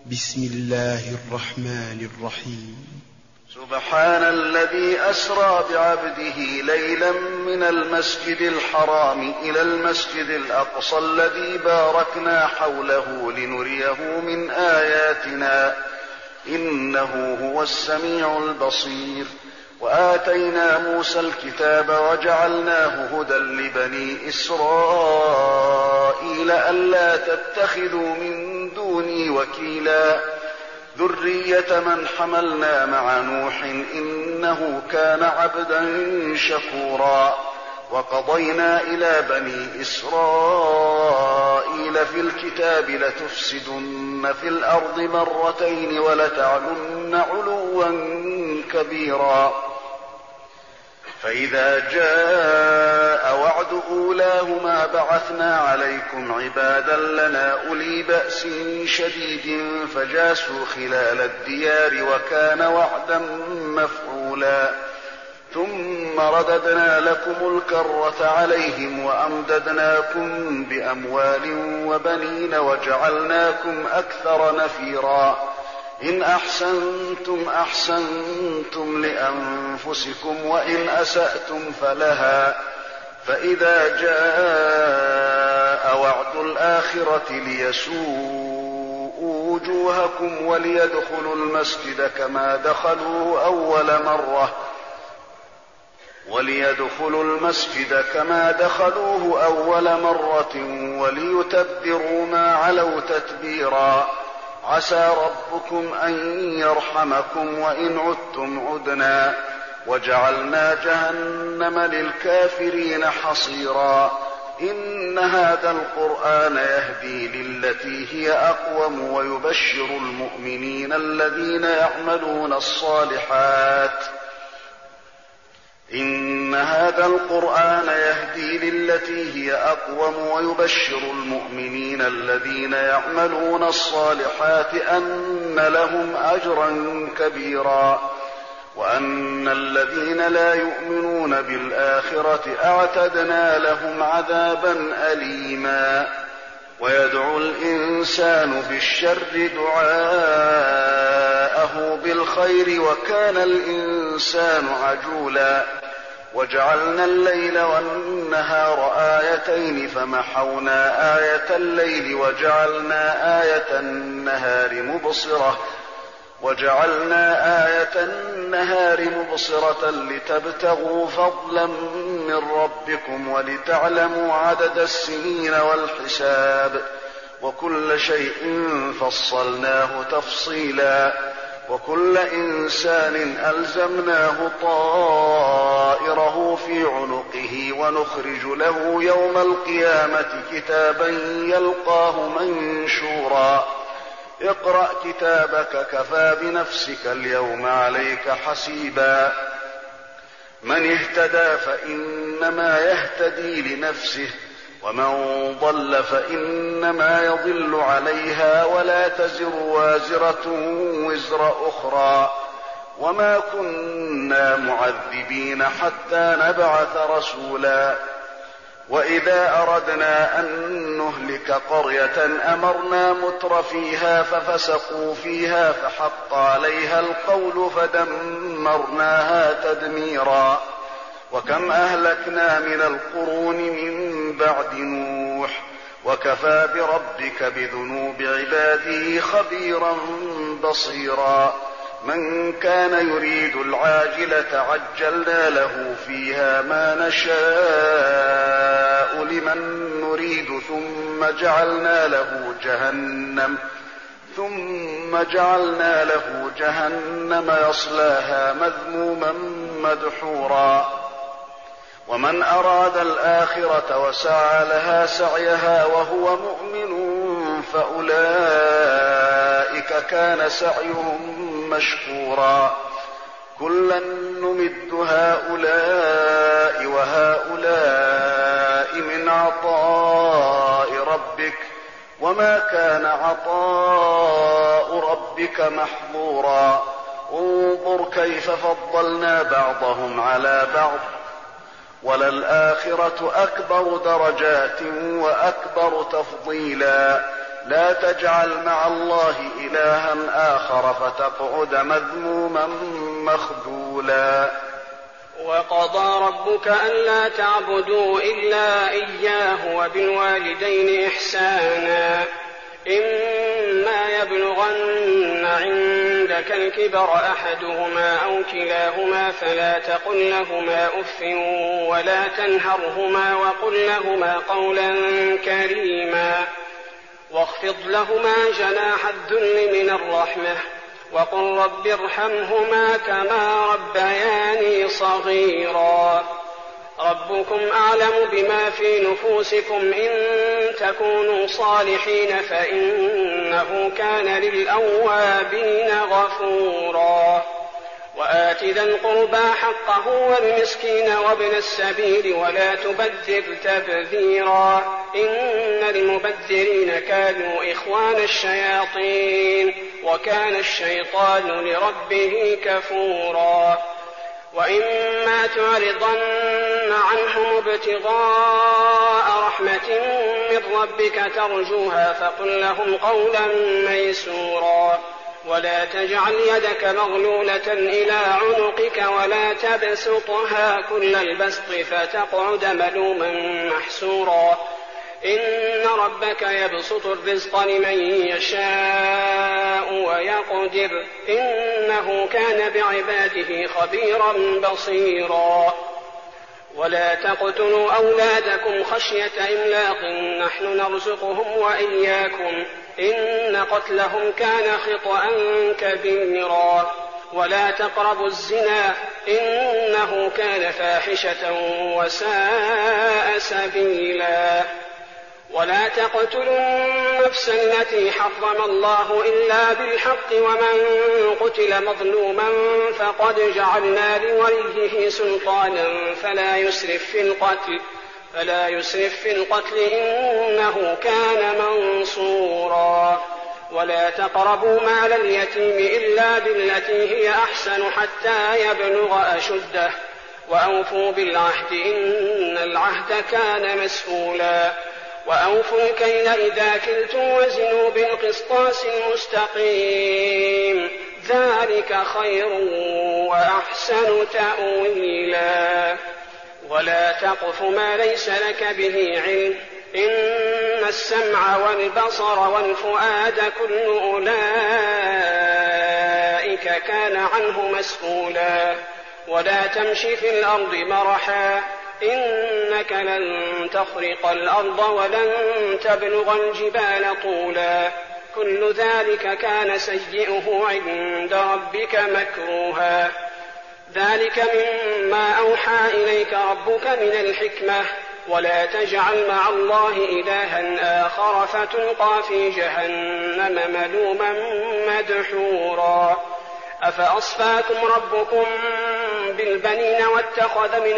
بسم الله الرحمن الرحيم. سبحان الذي أسرى بعبده ليلا من المسجد الحرام إلى المسجد الأقصى الذي باركنا حوله لنريه من آياتنا إنه هو السميع البصير. وآتينا موسى الكتاب وجعلناه هدى لبني إسرائيل ألا تتخذوا من دوني وكيلا ذرية من حملنا مع نوح إنه كان عبدا شكورا. وقضينا إلى بني إسرائيل في الكتاب لتفسدن في الأرض مرتين ولتعلن علوا كبيرا. فإذا جاء وعد أولاهما بعثنا عليكم عبادا لنا أولي بأس شديد فجاسوا خلال الديار وكان وعدا مفعولا. ثم رددنا لكم الكرة عليهم وأمددناكم بأموال وبنين وجعلناكم أكثر نفيرا. إن أحسنتم أحسنتم لأنفسكم وإن أسأتم فلها. فإذا جاء وعد الآخرة ليسوءوا وجوهكم وليدخلوا المسجد كما دخلوه أول مرة وليتبروا ما علوا تتبيرا. عسى ربكم أن يرحمكم وإن عدتم عدنا وجعلنا جهنم للكافرين حصيرا. إن هذا القرآن يهدي للتي هي أقوم ويبشر المؤمنين الذين يعملون الصالحات أن لهم أجرا كبيرا. وأن الذين لا يؤمنون بالآخرة أعتدنا لهم عذابا أليما. ويدعو الإنسان بالشر دعاءه بالخير وكان الإنسان عجولا. وجعلنا الليل والنهار آيتين فمحونا آية الليل وجعلنا آية النهار مبصرة لتبتغوا فضلا من ربكم ولتعلموا عدد السنين والحساب وكل شيء فصلناه تفصيلا. وكل إنسان ألزمناه طائره في عنقه ونخرج له يوم القيامة كتابا يلقاه منشورا. اقرأ كتابك كفى بنفسك اليوم عليك حسيبا. من اهتدى فإنما يهتدي لنفسه ومن ضل فإنما يضل عليها ولا تزر وازرة وزر أخرى. وما كنا معذبين حتى نبعث رسولا. وإذا أردنا أن نهلك قرية أمرنا متر فيها ففسقوا فيها فحق عليها القول فدمرناها تدميرا. وكم أهلكنا من القرون من بعد نوح وكفى بربك بذنوب عباده خبيرا بصيرا. من كان يريد العاجلة عجلنا له فيها ما نشاء لمن نريد ثم جعلنا له جهنم يصلاها مذموما مدحورا. ومن أراد الآخرة وسعى لها سعيها وهو مؤمن فأولئك كان سعيهم مشكورا. كلا نمد هؤلاء وهؤلاء من عطاء ربك وما كان عطاء ربك محظورا. انظر كيف فضلنا بعضهم على بعض وللآخرة أكبر درجات وأكبر تفضيلا. لا تجعل مع الله إلها آخر فتقعد مذموما مخذولا. وقضى ربك ألا تعبدوا إلا إياه وبالوالدين إحسانا إما يبلغن عندك الكبر أحدهما أو كلاهما فلا تقل لهما أف ولا تنهرهما وقل لهما قولا كريما واخفض لهما جناح الذل من الرحمة وقل رب ارحمهما كما ربياني صغيرا. ربكم أعلم بما في نفوسكم إن تكونوا صالحين فإنه كان للأوابين غفورا. وآت ذا القربى حقه والمسكين وابن السبيل ولا تبذر تبذيرا إن المبذرين كانوا إخوان الشياطين وكان الشيطان لربه كفورا. وإما تعرضن عنهم ابتغاء رحمة من ربك ترجوها فقل لهم قولا ميسورا ولا تجعل يدك مغلولة إلى عنقك ولا تبسطها كل البسط فتقعد ملوما محسورا إن ربك يبسط الرزق لمن يشاء ويقدر إنه كان بعباده خبيرا بصيرا. ولا تقتلوا أولادكم خشية إملاق نحن نرزقهم وإياكم إن قتلهم كان خطأ كبيرا. ولا تقربوا الزنا إنه كان فاحشة وساء سبيلا. ولا تقتلوا النفس التي حرم الله إلا بالحق ومن قتل مظلوما فقد جعلنا لوليه سلطانا فلا يسرف في القتل إنه كان منصورا. ولا تقربوا مال اليتيم إلا بالتي هي أحسن حتى يبلغ أشده وأوفوا بالعهد إن العهد كان مسؤولا. وأوفوا الكيل إذا كلتم وزنوا بالقسطاس المستقيم ذلك خير وأحسن تأويلا. ولا تقف ما ليس لك به علم إن السمع والبصر والفؤاد كل أولئك كان عنه مسؤولا. ولا تمشي في الأرض مرحا إنك لن تخرق الأرض ولن تبلغ الجبال طولا كل ذلك كان سيئه عند ربك مكروها. ذلك مما أوحى إليك ربك من الحكمة ولا تجعل مع الله إلها آخر فتلقى في جهنم ملوما مدحورا. أفأصفاكم ربكم بالبنين واتخذ من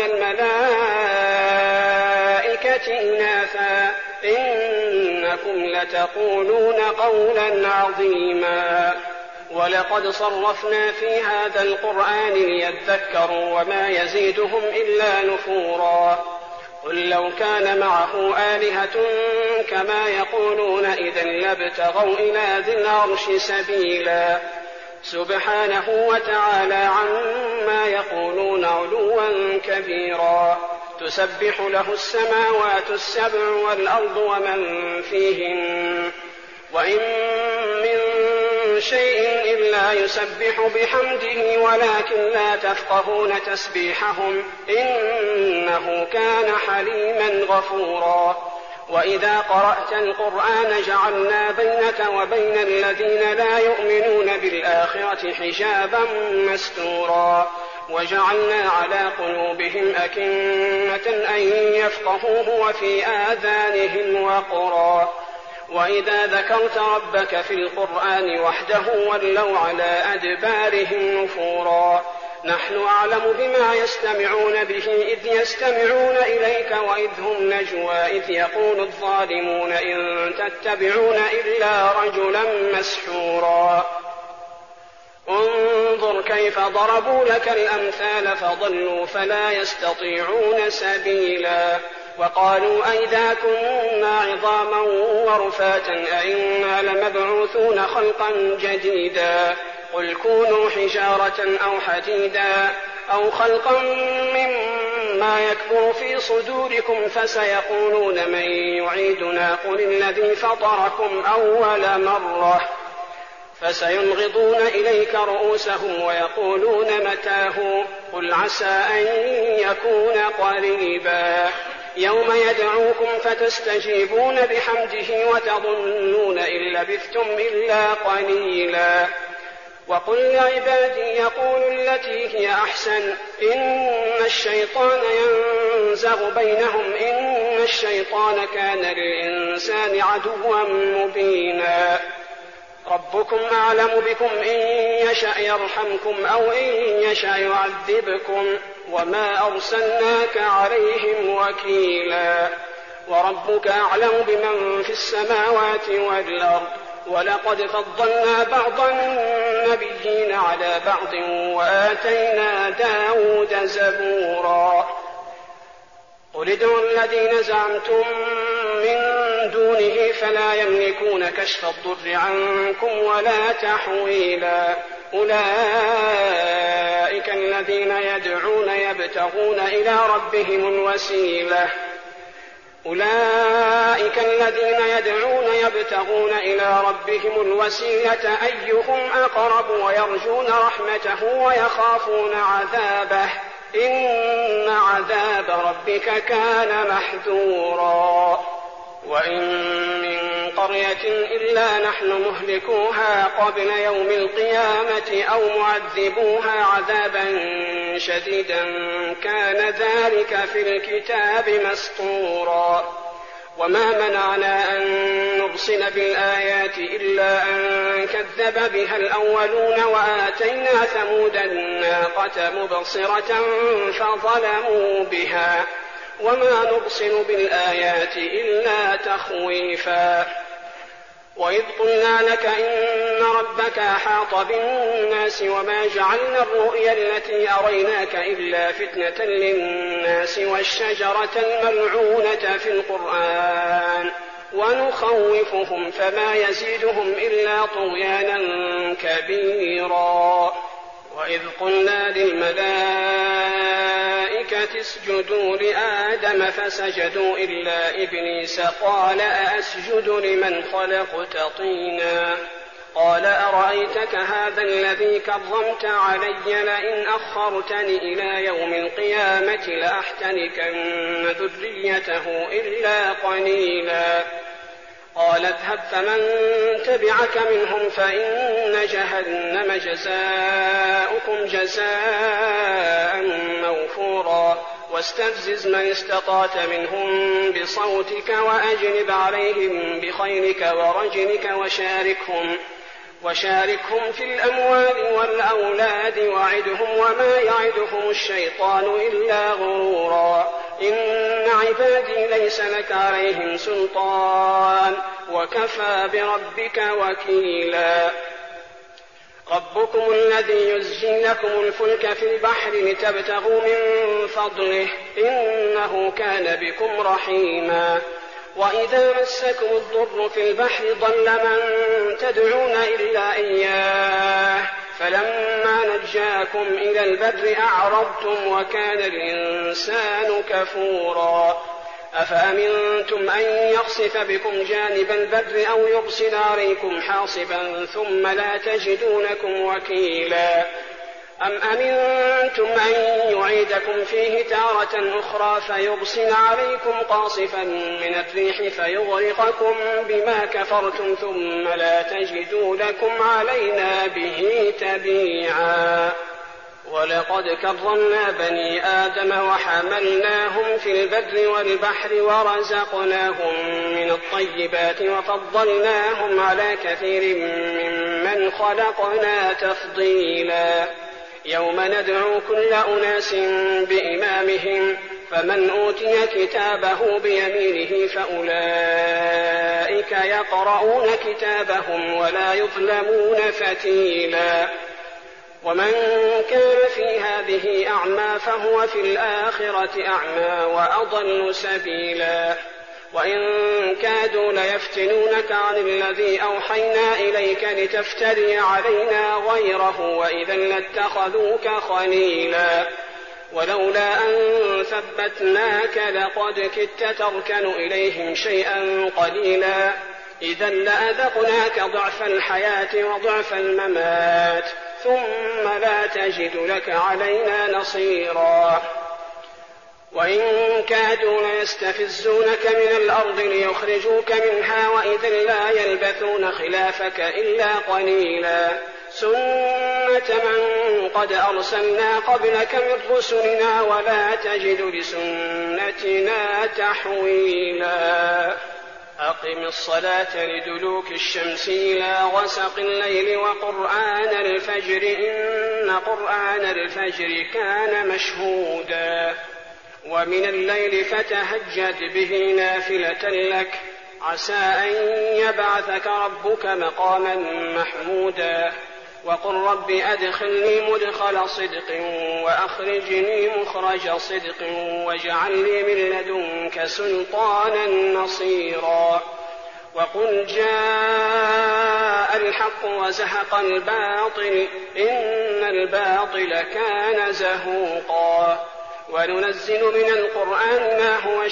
الملائكة إناثا إنكم لتقولون قولا عظيما. ولقد صرفنا في هذا القرآن ليذكروا وما يزيدهم إلا نفورا. قل لو كان معه آلهة كما يقولون إذا لابتغوا إلى ذي العرش سبيلا سبحانه وتعالى عما يقولون علوا كبيرا. تسبح له السماوات السبع والأرض ومن فيهن وإن من شيء إلا يسبح بحمده ولكن لا تفقهون تسبيحهم إنه كان حليما غفورا. وإذا قرأت القرآن جعلنا بينك وبين الذين لا يؤمنون بالآخرة حجابا مستورا وجعلنا على قلوبهم أكنة أن يفقهوه وفي آذانهم وقرا. وإذا ذكرت ربك في القرآن وحده ولوا على أدبارهم نفورا. نحن أعلم بما يستمعون به إذ يستمعون إليك وإذ هم نجوى إذ يقول الظالمون إن تتبعون إلا رجلا مسحورا. انظر كيف ضربوا لك الأمثال فضلوا فلا يستطيعون سبيلا. وقالوا أئذا كنا عظاما ورفاتا أئنا لمبعوثون خلقا جديدا قل كونوا حجارة أو حديدا أو خلقا مما يكبر في صدوركم فسيقولون من يعيدنا قل الذي فطركم أول مرة فسينغضون إليك رؤوسهم ويقولون متاه قل عسى أن يكون قريبا يوم يدعوكم فتستجيبون بحمده وتظنون إن لبثتم إلا قليلا وقل لعبادي يقولوا التي هي أحسن إن الشيطان ينزغ بينهم إن الشيطان كان للإنسان عدوا مبينا ربكم أعلم بكم إن يشأ يرحمكم أو إن يشأ يعذبكم وما أرسلناك عليهم وكيلا وربك أعلم بمن في السماوات والأرض ولقد فضلنا بعض النبيين على بعض وآتينا داود زبورا قل ادعوا الذين زعمتم من دونه فلا يملكون كشف الضر عنكم ولا تحويلا أولئك الذين يدعون يبتغون إلى ربهم الوسيلة أيهم أقرب ويرجون رحمته ويخافون عذابه إن عذاب ربك كان محذورا وإن من قرية إلا نحن مهلكوها قبل يوم القيامة أو معذبوها عذابا شديدا كان ذلك في الكتاب مسطورا وما منعنا أن نرسل بالآيات إلا أن كذب بها الأولون وآتينا ثمود الناقة مبصرة فظلموا بها وما نرسل بالآيات إلا تخويفا وإذ قلنا لك إن ربك أحاط بالناس وما جعلنا الرؤيا التي أريناك إلا فتنة للناس والشجرة الملعونة في القرآن ونخوفهم فما يزيدهم إلا طغيانا كبيرا وإذ قلنا للملائكة اسجدوا لآدم فسجدوا إلا إبليس قال أأسجد لمن خلقت طينا قال أرأيتك هذا الذي كرمت علي لئن أخرتني إلى يوم القيامة لأحتنكن ذريته إلا قليلا قال اذهب فمن تبعك منهم فإن جهنم جزاؤكم جزاء موفورا واستفزز من استطعت منهم بصوتك وأجلب عليهم بخيلك ورجلك وشاركهم في الأموال والأولاد وعدهم وما يعدهم الشيطان إلا غرورا إن عبادي ليس لك عليهم سلطان وكفى بربك وكيلا ربكم الذي يزجي لكم الفلك في البحر لتبتغوا من فضله إنه كان بكم رحيما وإذا مسكم الضر في البحر ضل من تدعون إلا إياه فلما نجاكم إلى البر أعرضتم وكان الإنسان كفورا أفأمنتم أن يخسف بكم جانب البر أو يرسل عليكم حاصبا ثم لا تجدوا لكم وكيلا أم أمنتم أن يعيدكم فيه تارة أخرى فيرسل عليكم قاصفا من الريح فيغرقكم بما كفرتم ثم لا تجدوا لكم علينا به تبيعا ولقد كرمنا بني آدم وحملناهم في البر والبحر ورزقناهم من الطيبات وفضلناهم على كثير ممن خلقنا تفضيلا يوم ندعو كل أناس بإمامهم فمن أوتي كتابه بيمينه فأولئك يقرؤون كتابهم ولا يظلمون فتيلا ومن كان في هذه أعمى فهو في الآخرة أعمى وأضل سبيلا وإن كادوا ليفتنونك عن الذي أوحينا إليك لتفتري علينا غيره وإذا لاتخذوك خليلا ولولا أن ثبتناك لقد كدت تركن إليهم شيئا قليلا إذا لأذقناك ضعف الحياة وضعف الممات ثم لا تجد لك علينا نصيرا وإن كادوا ليستفزونك من الأرض ليخرجوك منها وإذا لا يلبثون خلافك إلا قليلا سنة من قد أرسلنا قبلك من رسلنا ولا تجد لسنتنا تحويلا أقم الصلاة لدلوك الشمس إلى غسق الليل وقرآن الفجر إن قرآن الفجر كان مشهودا ومن الليل فتهجد به نافلة لك عسى أن يبعثك ربك مقاما محمودا وقل رب أدخلني مدخل صدق وأخرجني مخرج صدق واجعل لي من لدنك سلطانا نصيرا وقل جاء الحق وزهق الباطل إن الباطل كان زهوقا وننزل من القرآن ما هو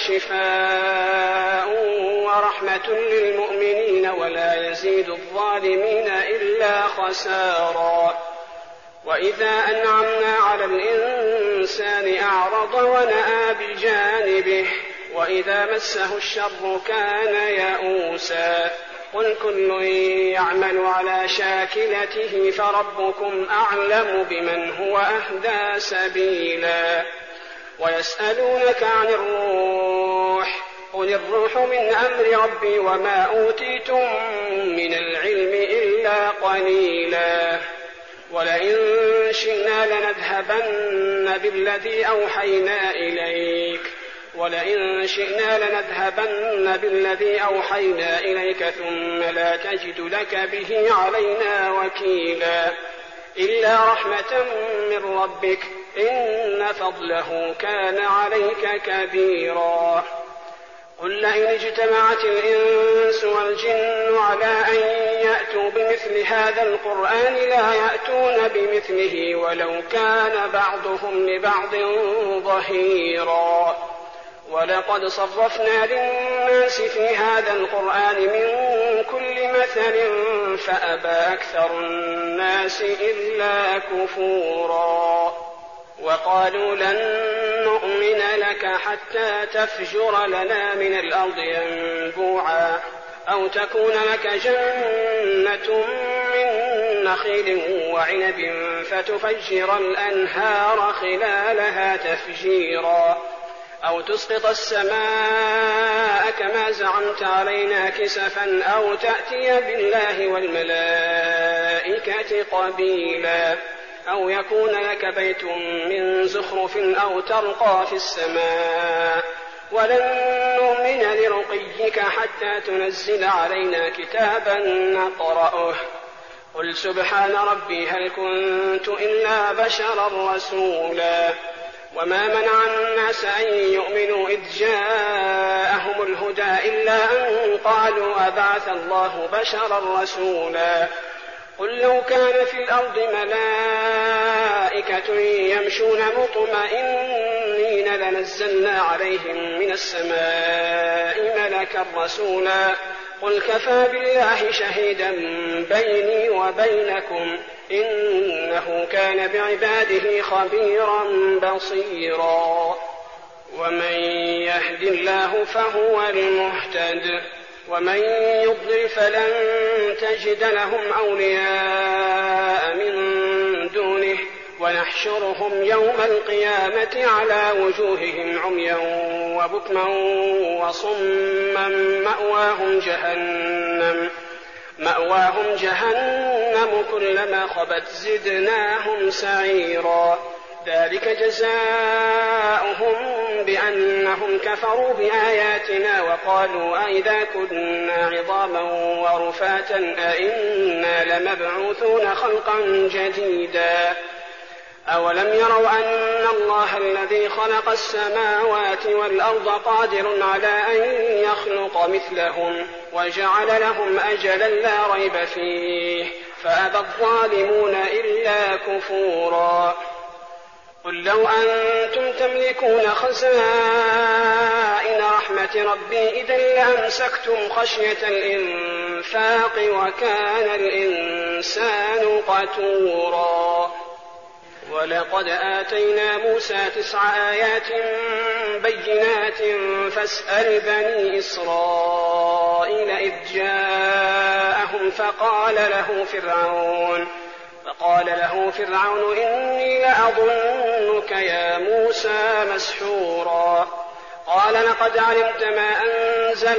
شفاء ورحمة للمؤمنين ولا يزيد الظالمين إلا خسارا وإذا أنعمنا على الإنسان أعرض ونأى بجانبه وإذا مسه الشر كان يئوسا قل كل يعمل على شاكلته فربكم أعلم بمن هو أهدى سبيلا ويسألونك عن الروح قل الروح من أمر ربي وما أوتيتم من العلم إلا قليلا ولئن شئنا لنذهبن بالذي أوحينا إليك ثم لا تجد لك به علينا وكيلا إلا رحمة من ربك إن فضله كان عليك كبيرا قل لئن اجتمعت الإنس والجن على أن يأتوا بمثل هذا القرآن لا يأتون بمثله ولو كان بعضهم لبعض ظهيرا ولقد صرفنا للناس في هذا القرآن من كل مثل فأبى أكثر الناس إلا كفورا وقالوا لن نؤمن لك حتى تفجر لنا من الأرض ينبوعا أو تكون لك جنة من نخيل وعنب فتفجر الأنهار خلالها تفجيرا أو تسقط السماء كما زعمت علينا كسفا أو تأتي بالله والملائكة قبيلا أو يكون لك بيت من زخرف أو ترقى في السماء ولن نؤمن لرقيك حتى تنزل علينا كتابا نقرأه قل سبحان ربي هل كنت إلا بشرا رسولا وما منع الناس أن يؤمنوا إذ جاءهم الهدى إلا أن قالوا أبعث الله بشرا رسولا قل لو كان في الأرض ملائكة يمشون مطمئنين لنزلنا عليهم من السماء ملكا رسولا قل كفى بالله شهيدا بيني وبينكم إنه كان بعباده خبيرا بصيرا ومن يهد الله فهو المهتد ومن يضلل فلن تجد لهم أولياء من دونه ونحشرهم يوم القيامة على وجوههم عميا وبكما وصما مأواهم جهنم كلما خبت زدناهم سعيرا ذلك جزاؤهم بأنهم كفروا بآياتنا وقالوا أئذا كنا عظاما ورفاتا أئنا لمبعوثون خلقا جديدا أولم يروا أن الله الذي خلق السماوات والأرض قادر على أن يخلق مثلهم وجعل لهم أجلا لا ريب فيه فأبى الظالمون إلا كفورا قل لو أنتم تملكون خزائن رحمة ربي إذا لأمسكتم خشية الإنفاق وكان الإنسان قتورا ولقد آتينا موسى 9 آيات بينات فاسأل بني إسرائيل إذ جاءهم فقال له فرعون إني لأظنك يا موسى مسحورا قال لقد علمت ما أنزل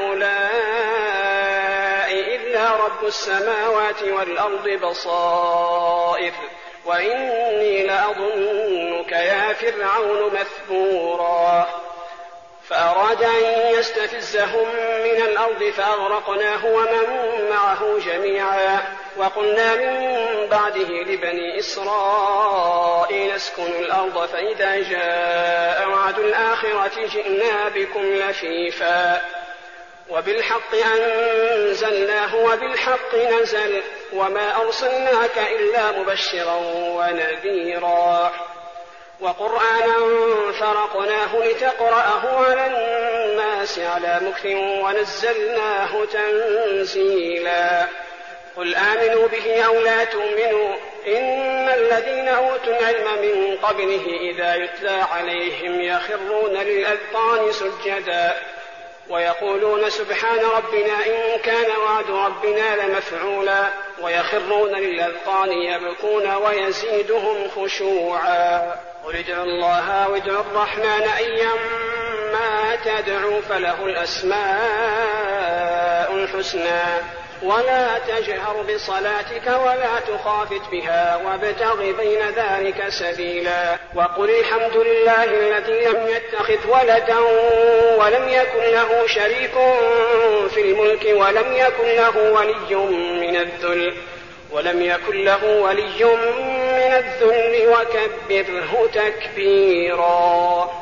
هؤلاء إلا رب السماوات والأرض بصائر وإني لأظنك يا فرعون مثبورا فأراد أن يستفزهم من الأرض فأغرقناه ومن معه جميعا وقلنا من بعده لبني إسرائيل اسكنوا الأرض فإذا جاء وعد الآخرة جئنا بكم لفيفا وبالحق أنزلناه وبالحق نزل وما أرسلناك إلا مبشرا ونذيرا وقرآنا فرقناه لتقرأه على الناس على مكث ونزلناه تنزيلا قل آمنوا به أو لا تؤمنوا إن الذين أوتوا العلم من قبله إذا يتلى عليهم يخرون للأذقان سجدا ويقولون سبحان ربنا إن كان وعد ربنا لمفعولا ويخرون للأذقان يبكون ويزيدهم خشوعا قل ادعوا الله أو ادعوا الرحمن أيما تدعوا فله الأسماء الحسنى ولا تجهر بصلاتك ولا تخافت بها وابتغ بين ذلك سبيلا وقل الحمد لله الذي لم يتخذ ولدا ولم يكن له شريك في الملك ولم يكن له ولي من الذل وكبره تكبيرا